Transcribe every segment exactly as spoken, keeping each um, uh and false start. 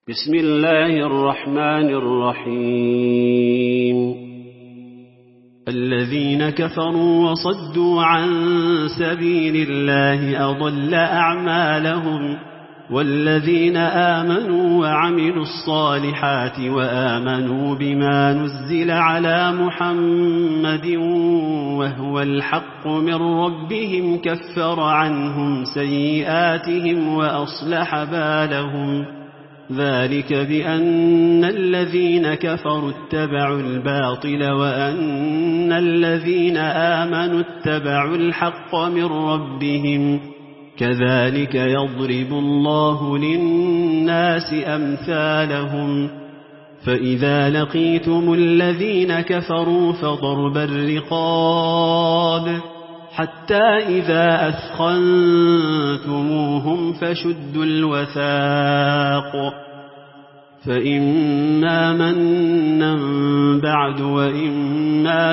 بسم الله الرحمن الرحيم الذين كفروا وصدوا عن سبيل الله أضل أعمالهم والذين آمنوا وعملوا الصالحات وآمنوا بما نزل على محمد وهو الحق من ربهم كفر عنهم سيئاتهم وأصلح بالهم ذلك بأن الذين كفروا اتبعوا الباطل وأن الذين آمنوا اتبعوا الحق من ربهم كذلك يضرب الله للناس أمثالهم فإذا لقيتم الذين كفروا فضرب الرقاب حتى إذا أثخنتموهم فشدوا الوثاق فإما منا بعد وإما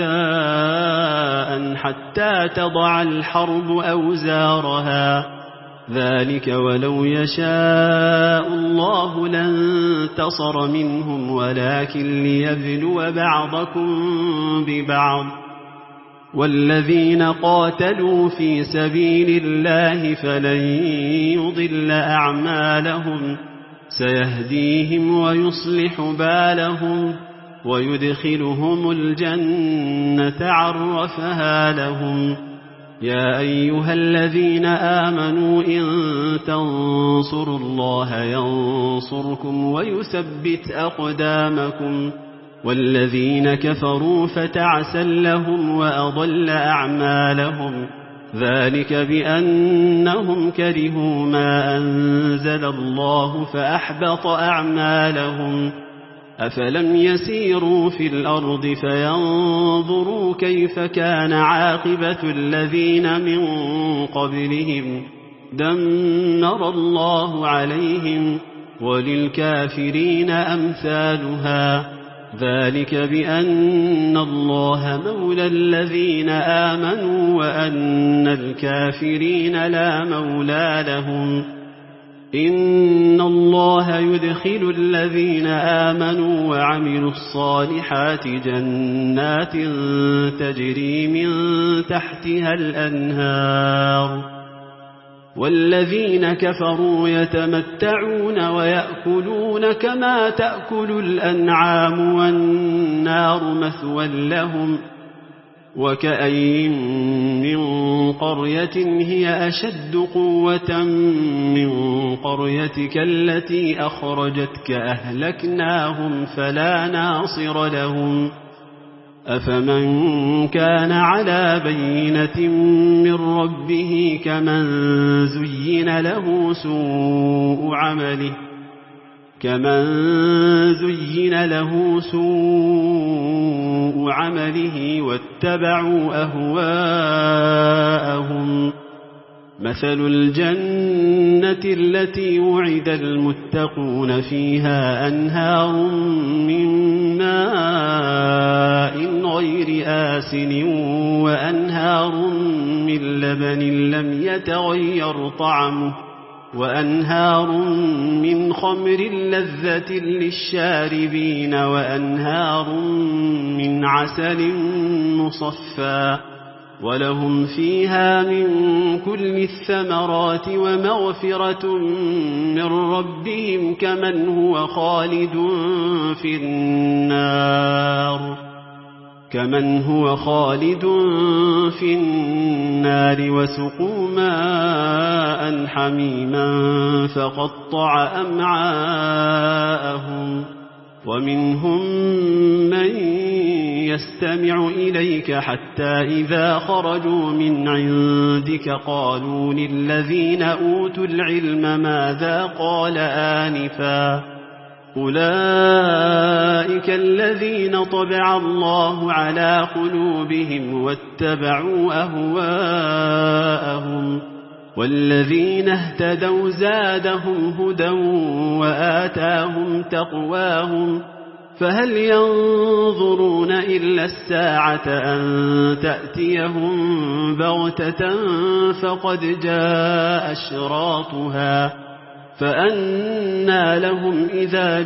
فداء حتى تضع الحرب أوزارها ذلك ولو يشاء الله لانتصر منهم ولكن ليبلو بعضكم ببعض والذين قاتلوا في سبيل الله فلن يضل أعمالهم سيهديهم ويصلح بالهم ويدخلهم الجنة عرفها لهم يا أيها الذين آمنوا إن تنصروا الله ينصركم ويثبت أقدامكم والذين كفروا فتعسا لهم وأضل أعمالهم ذلك بأنهم كرهوا ما أنزل الله فأحبط أعمالهم أفلم يسيروا في الأرض فينظروا كيف كان عاقبة الذين من قبلهم دمر الله عليهم وللكافرين أمثالها ذلك بأن الله مولى الذين آمنوا وأن الكافرين لا مولى لهم إن الله يدخل الذين آمنوا وعملوا الصالحات جنات تجري من تحتها الأنهار والذين كفروا يتمتعون ويأكلون كما تأكل الأنعام والنار مثوى لهم وكأين من قرية هي أشد قوة من قريتك التي أخرجتك أهلكناهم فلا ناصر لهم أفمن كان على بينة من ربه كمن زين له سوء عمله كمن زين له سوء عمله واتبعوا أهواءهم مثل الجنة التي وعد المتقون فيها أنهار من ماء غير آسن وأنهار من لبن لم يتغير طعمه وأنهار من خمر لذة للشاربين وأنهار من عسل مصفى ولهم فيها من كل الثمرات ومغفرة من ربهم كمن هو خالد في النار كمن هو خالد في النار وسقوا ماء حميما فقطع أمعاءهم ومنهم من يستمع إليك حتى إذا خرجوا من عندك قالوا للذين أوتوا العلم ماذا قال آنفا أولئك الذين طبع الله على قلوبهم واتبعوا أهواءهم والذين اهتدوا زادهم هدى وآتاهم تقواهم فهل ينظرون إلا الساعة أن تأتيهم بغتة فقد جاء أشراطها فأنى لهم إذا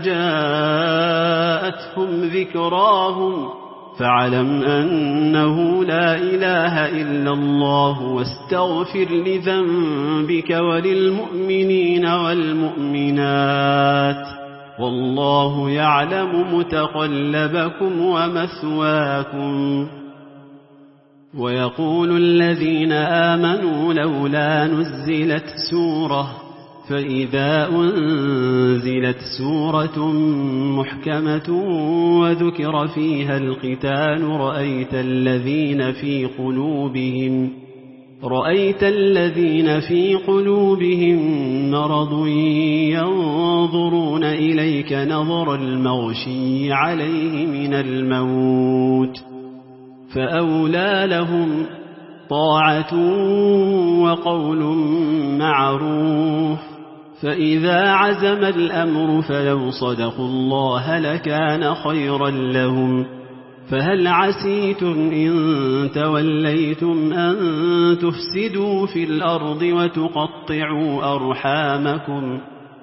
جاءتهم ذكراهم فاعلم أنه لا إله إلا الله واستغفر لذنبك وللمؤمنين والمؤمنات والله يعلم متقلبكم ومثواكم. ويقول الذين آمنوا لولا نزلت سورة فإذا أنزلت سورة محكمة وذكر فيها القتال رأيت الذين في قلوبهم رأيت الذين في قلوبهم مرض ينظرون إليك نظر المغشي عليه من الموت فأولى لهم طاعة وقول معروف فإذا عزم الأمر فلو صدقوا الله لكان خيرا لهم. فهل عسيتم إن توليتم أن تفسدوا في الأرض وتقطعوا أرحامكم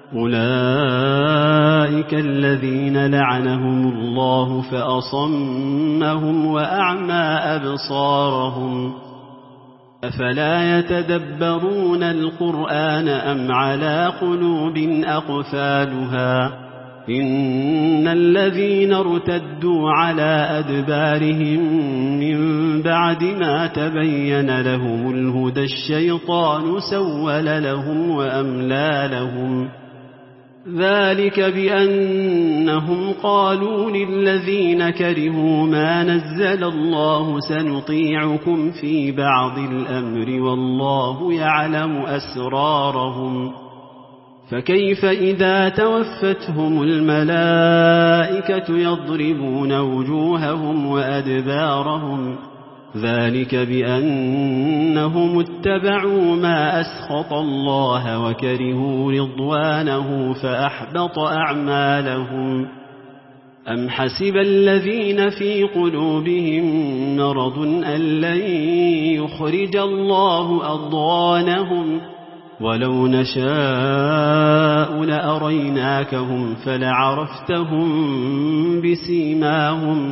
أولئك الذين لعنهم الله فأصمهم وأعمى أبصارهم أفلا يتدبرون القرآن أم على قلوب أقفالها إن الذين ارتدوا على أدبارهم من بعد ما تبين لهم الهدى الشيطان سول لهم وأملى لهم ذلك بأنهم قالوا للذين كرهوا ما نزل الله سنطيعكم في بعض الأمر والله يعلم أسرارهم فكيف إذا توفتهم الملائكة يضربون وجوههم وأدبارهم ذلك بأنهم اتبعوا ما أسخط الله وكرهوا رضوانه فأحبط أعمالهم أم حسب الذين في قلوبهم مرض أن لن يخرج الله أضغانهم ولو نشاء لأريناكهم فلعرفتهم بسيماهم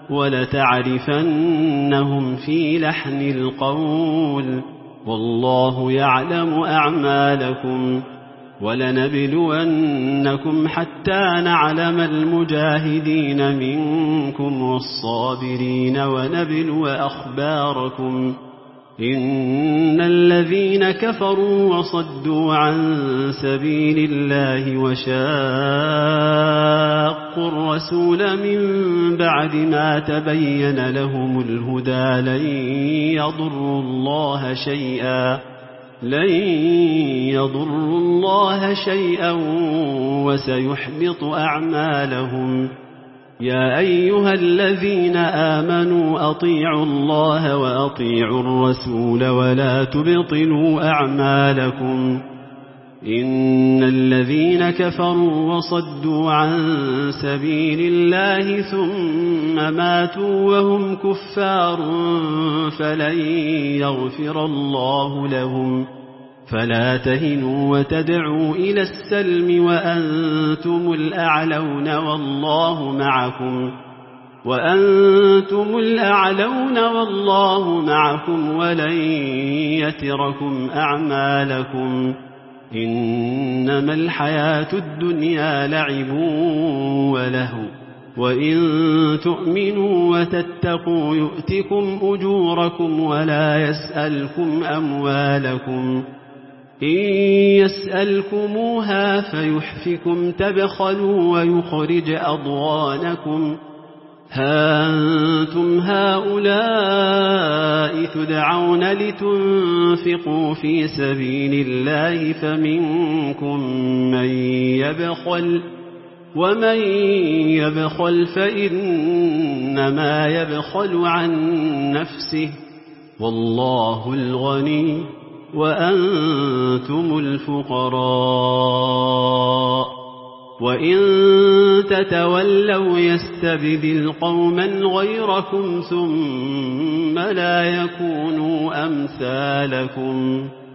ولتعرفنهم في لحن القول والله يعلم أعمالكم ولنبلونكم حتى نعلم المجاهدين منكم والصابرين ونبلو أخباركم إن الذين كفروا وصدوا عن سبيل الله وشاقوا الرسول من بعد ما تبين لهم الهدى لن يضروا الله شيئا لن يضروا الله شيئا وسيحبط أعمالهم يا أيها الذين آمنوا أطيعوا الله وأطيعوا الرسول ولا تبطلوا أعمالكم إن الذين كفروا وصدوا عن سبيل الله ثم ماتوا وهم كفار فلن يغفر الله لهم فلا تهنوا وتدعوا إلى السلم وأنتم الأعلون والله معكم وأنتم الأعلون والله معكم ولن يتركم أعمالكم إنما الحياة الدنيا لعب ولهو وإن تؤمنوا وتتقوا يؤتكم أجوركم ولا يسألكم أموالكم إن يسألكموها فيحفكم تبخلوا ويخرج أضغانكم ها أنتم هؤلاء تدعون لتنفقوا في سبيل الله فمنكم من يبخل ومن يبخل فإنما يبخل عن نفسه والله الغني وأنتم الفقراء وإن تتولوا يستبدل قوما غيركم ثم لا يكونوا أمثالكم